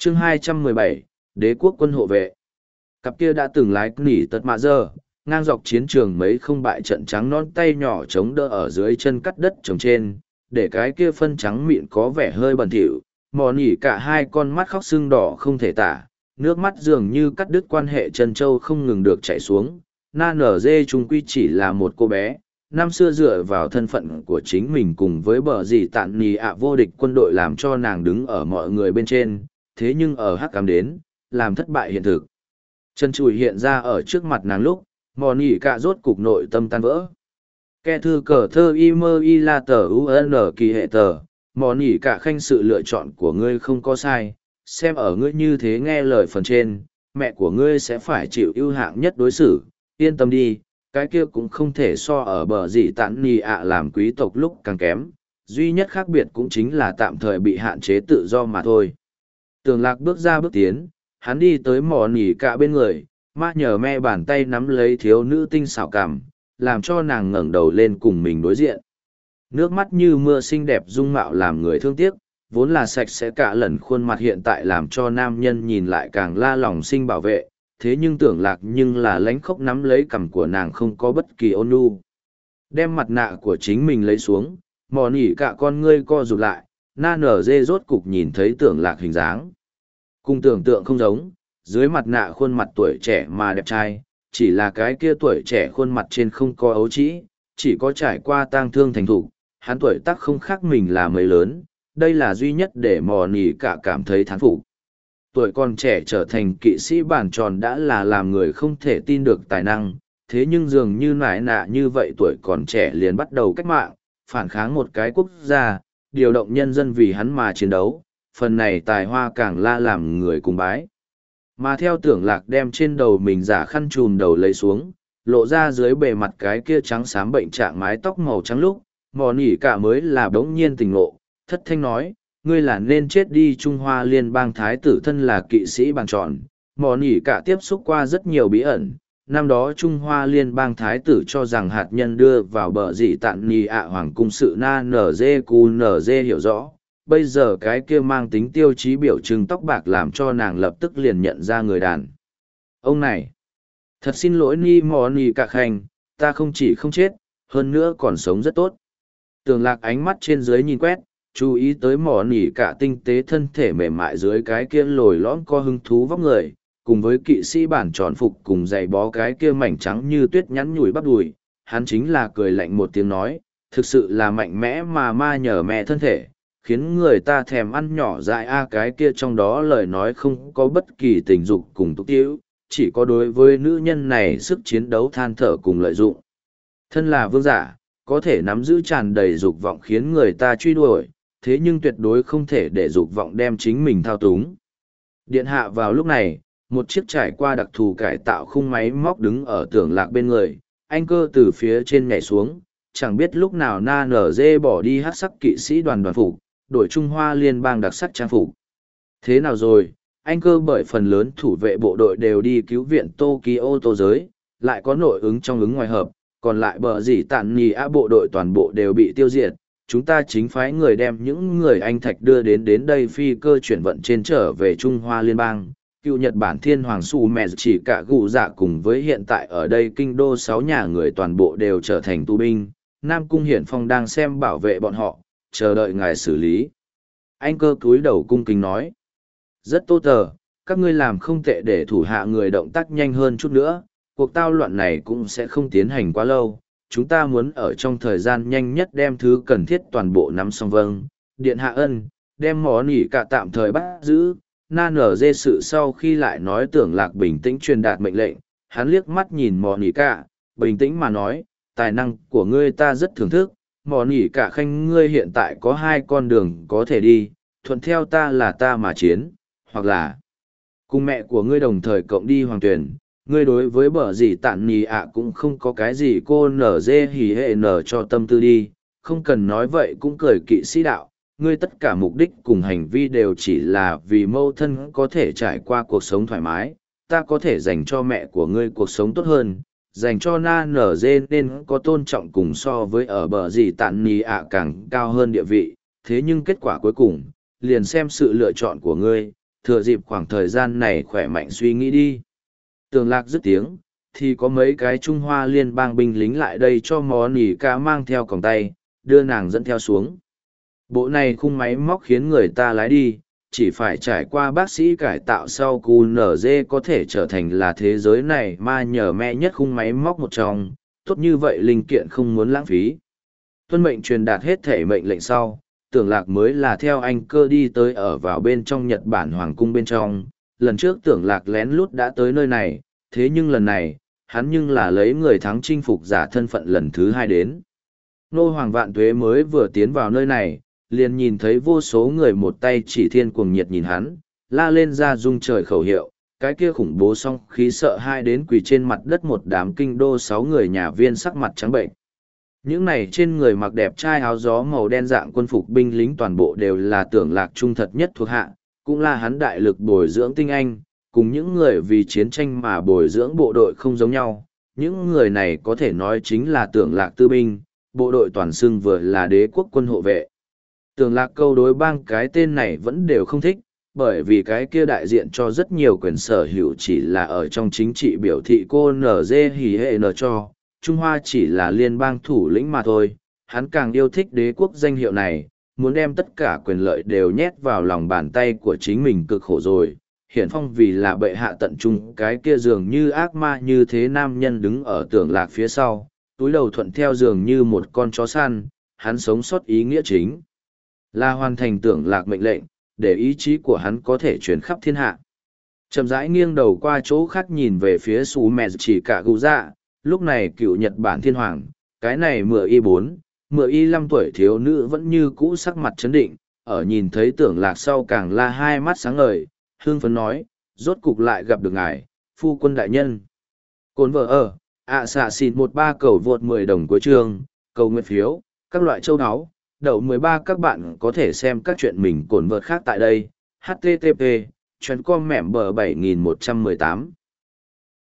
Chương 217, Đế quốc quân hộ vệ. Cặp kia đã từng lái nỉ tật mạ giờ, ngang dọc chiến trường mấy không bại trận trắng non tay nhỏ chống đỡ ở dưới chân cắt đất trồng trên, để cái kia phân trắng mịn có vẻ hơi bẩn thỉu, mò nỉ cả hai con mắt khóc sưng đỏ không thể tả, nước mắt dường như cắt đứt quan hệ chân châu không ngừng được chảy xuống. Na nở dê trung quy chỉ là một cô bé, năm xưa dựa vào thân phận của chính mình cùng với bờ dì tạn nì ạ vô địch quân đội làm cho nàng đứng ở mọi người bên trên, thế nhưng ở hắc cám đến, làm thất bại hiện thực. Chân chùi hiện ra ở trước mặt nàng lúc, mò nỉ cả rốt cục nội tâm tan vỡ. Kẻ thư cờ thơ y mơ y la tờ UN kỳ hệ tờ, mò nỉ cả khanh sự lựa chọn của ngươi không có sai, xem ở ngươi như thế nghe lời phần trên, mẹ của ngươi sẽ phải chịu ưu hạng nhất đối xử, yên tâm đi, cái kia cũng không thể so ở bờ gì tạn nì ạ làm quý tộc lúc càng kém, duy nhất khác biệt cũng chính là tạm thời bị hạn chế tự do mà thôi. Tường Lạc bước ra bước tiến, hắn đi tới mò nỉ cả bên người, ma nhờ me bàn tay nắm lấy thiếu nữ tinh xảo cảm, làm cho nàng ngẩng đầu lên cùng mình đối diện. Nước mắt như mưa xinh đẹp dung mạo làm người thương tiếc, vốn là sạch sẽ cả lần khuôn mặt hiện tại làm cho nam nhân nhìn lại càng la lòng sinh bảo vệ, thế nhưng Tưởng Lạc nhưng là lánh khóc nắm lấy cằm của nàng không có bất kỳ ôn nhu. Đem mặt nạ của chính mình lấy xuống, mò nỉ cả con ngươi co rụt lại, na nở dê rốt cục nhìn thấy Tưởng Lạc hình dáng. Cùng tưởng tượng không giống, dưới mặt nạ khuôn mặt tuổi trẻ mà đẹp trai, chỉ là cái kia tuổi trẻ khuôn mặt trên không có ấu trĩ, chỉ có trải qua tang thương thành thục, hắn tuổi tác không khác mình là mấy lớn, đây là duy nhất để mò nỉ cả cảm thấy thán phục. Tuổi còn trẻ trở thành kỵ sĩ bản tròn đã là làm người không thể tin được tài năng, thế nhưng dường như nải nạ như vậy tuổi còn trẻ liền bắt đầu cách mạng, phản kháng một cái quốc gia, điều động nhân dân vì hắn mà chiến đấu, phần này tài hoa càng la làm người cùng bái. Mà theo Tưởng Lạc đem trên đầu mình giả khăn trùm đầu lấy xuống, lộ ra dưới bề mặt cái kia trắng xám bệnh trạng mái tóc màu trắng lúc, mò nỉ cả mới là bỗng nhiên tỉnh ngộ, thất thanh nói, ngươi là nên chết đi. Trung Hoa Liên bang thái tử thân là kỵ sĩ bàn tròn, mò nỉ cả tiếp xúc qua rất nhiều bí ẩn. Năm đó Trung Hoa Liên bang thái tử cho rằng hạt nhân đưa vào bờ dị tạn nì ạ hoàng cung sự na nở dê cu nở dê hiểu rõ. Bây giờ cái kia mang tính tiêu chí biểu trưng tóc bạc làm cho nàng lập tức liền nhận ra người đàn ông này. Thật xin lỗi ni mò nỉ cả khanh, ta không chỉ không chết, hơn nữa còn sống rất tốt. Tưởng Lạc ánh mắt trên dưới nhìn quét, chú ý tới mỏ nỉ cả tinh tế thân thể mềm mại dưới cái kia lồi lõm co hứng thú vóc người, cùng với kỵ sĩ bản tròn phục cùng giày bó cái kia mảnh trắng như tuyết nhắn nhủi bắp đùi, hắn chính là cười lạnh một tiếng nói, thực sự là mạnh mẽ mà ma nhờ mẹ thân thể, khiến người ta thèm ăn nhỏ dại cái kia trong đó lời nói không có bất kỳ tình dục cùng túc tiễu, chỉ có đối với nữ nhân này sức chiến đấu than thở cùng lợi dụng. Thân là vương giả, có thể nắm giữ tràn đầy dục vọng khiến người ta truy đuổi, thế nhưng tuyệt đối không thể để dục vọng đem chính mình thao túng. Điện hạ vào lúc này, một chiếc trải qua đặc thù cải tạo khung máy móc đứng ở Tưởng Lạc bên người, anh cơ từ phía trên nhảy xuống, chẳng biết lúc nào na nở dê bỏ đi hát sắc kỵ sĩ đoàn phục, đổi Trung Hoa Liên bang đặc sắc trang phục. Thế nào rồi, anh cơ bởi phần lớn thủ vệ bộ đội đều đi cứu viện Tokyo tô giới, lại có nội ứng trong ứng ngoài hợp, còn lại bờ gì tạn nì á bộ đội toàn bộ đều bị tiêu diệt. Chúng ta chính phái người đem những người Anh Thạch đưa đến đây phi cơ chuyển vận trên trở về Trung Hoa Liên bang. Cựu Nhật Bản Thiên Hoàng Su Mẹ chỉ cả gù dạ cùng với hiện tại ở đây kinh đô 6 nhà người toàn bộ đều trở thành tù binh. Nam Cung Hiển Phong đang xem bảo vệ bọn họ, chờ đợi ngài xử lý. Anh cơ cúi đầu cung kính nói. Rất tốt tờ, các ngươi làm không tệ để thủ hạ người động tác nhanh hơn chút nữa, cuộc tao loạn này cũng sẽ không tiến hành quá lâu. Chúng ta muốn ở trong thời gian nhanh nhất đem thứ cần thiết toàn bộ nắm xong. Vâng, điện hạ ân, đem mỏ nỉ cả tạm thời bắt giữ. Na nở dê sự sau khi lại nói Tưởng Lạc bình tĩnh truyền đạt mệnh lệnh, hắn liếc mắt nhìn mỏ nỉ cả, bình tĩnh mà nói, tài năng của ngươi ta rất thưởng thức, mỏ nỉ cả khanh ngươi hiện tại có 2 con đường có thể đi, thuận theo ta là ta mà chiến, hoặc là cùng mẹ của ngươi đồng thời cộng đi hoàng tuyển. Ngươi đối với bờ gì tạn nì ạ cũng không có cái gì cô nở dê hỉ hệ nở cho tâm tư đi, không cần nói vậy cũng cười kỵ sĩ đạo, ngươi tất cả mục đích cùng hành vi đều chỉ là vì mâu thân có thể trải qua cuộc sống thoải mái, ta có thể dành cho mẹ của ngươi cuộc sống tốt hơn, dành cho na nở dê nên có tôn trọng cùng so với ở bờ gì tạn nì ạ càng cao hơn địa vị, thế nhưng kết quả cuối cùng, liền xem sự lựa chọn của ngươi, thừa dịp khoảng thời gian này khỏe mạnh suy nghĩ đi. Tưởng Lạc dứt tiếng, thì có mấy cái Trung Hoa liên bang binh lính lại đây cho mò nỉ ca mang theo còng tay, đưa nàng dẫn theo xuống. Bộ này khung máy móc khiến người ta lái đi, chỉ phải trải qua bác sĩ cải tạo sau QNZ có thể trở thành là thế giới này mà nhờ mẹ nhất khung máy móc một trong, tốt như vậy linh kiện không muốn lãng phí. Tuân mệnh truyền đạt hết thể mệnh lệnh sau, Tưởng Lạc mới là theo anh cơ đi tới ở vào bên trong Nhật Bản Hoàng cung bên trong. Lần trước Tưởng Lạc lén lút đã tới nơi này, thế nhưng lần này, hắn nhưng là lấy người thắng chinh phục giả thân phận lần thứ hai đến. Nô Hoàng Vạn Tuế mới vừa tiến vào nơi này, liền nhìn thấy vô số người một tay chỉ thiên cuồng nhiệt nhìn hắn, la lên ra rung trời khẩu hiệu, cái kia khủng bố song khí sợ hai đến quỳ trên mặt đất một đám kinh đô 6 người nhà viên sắc mặt trắng bệnh. Những này trên người mặc đẹp trai áo gió màu đen dạng quân phục binh lính toàn bộ đều là Tưởng Lạc trung thật nhất thuộc hạ, cũng là hắn đại lực bồi dưỡng tinh anh, cùng những người vì chiến tranh mà bồi dưỡng bộ đội không giống nhau. Những người này có thể nói chính là Tưởng Lạc tư binh, bộ đội toàn xưng vừa là đế quốc quân hộ vệ. Tưởng Lạc câu đối bang cái tên này vẫn đều không thích, bởi vì cái kia đại diện cho rất nhiều quyền sở hữu chỉ là ở trong chính trị biểu thị cô NG hỉ hệ nở cho, Trung Hoa chỉ là liên bang thủ lĩnh mà thôi, hắn càng yêu thích đế quốc danh hiệu này, muốn đem tất cả quyền lợi đều nhét vào lòng bàn tay của chính mình cực khổ rồi. Hiển Phong vì là bệ hạ tận trung cái kia dường như ác ma như thế nam nhân đứng ở Tưởng Lạc phía sau, túi đầu thuận theo dường như một con chó săn, hắn sống sót ý nghĩa chính là hoàn thành Tưởng Lạc mệnh lệnh, để ý chí của hắn có thể truyền khắp thiên hạ. Chậm rãi nghiêng đầu qua chỗ khác nhìn về phía Sú Mẹ chỉ cả gù dạ, lúc này cựu Nhật Bản thiên hoàng, cái này mựa y 4, mựa y 5 tuổi thiếu nữ vẫn như cũ sắc mặt chấn định, ở nhìn thấy Tưởng Lạc sau càng là hai mắt sáng ngời, hương phấn nói, rốt cục lại gặp được ngài, phu quân đại nhân. Cồn vợ ở, xạ xịn 13 cầu vượt 10 đồng cuối chương, cầu nguyện phiếu, các loại châu áo, đậu 13 các bạn có thể xem các chuyện mình cồn vợt khác tại đây, http, chuyến com mẻm bờ 7118.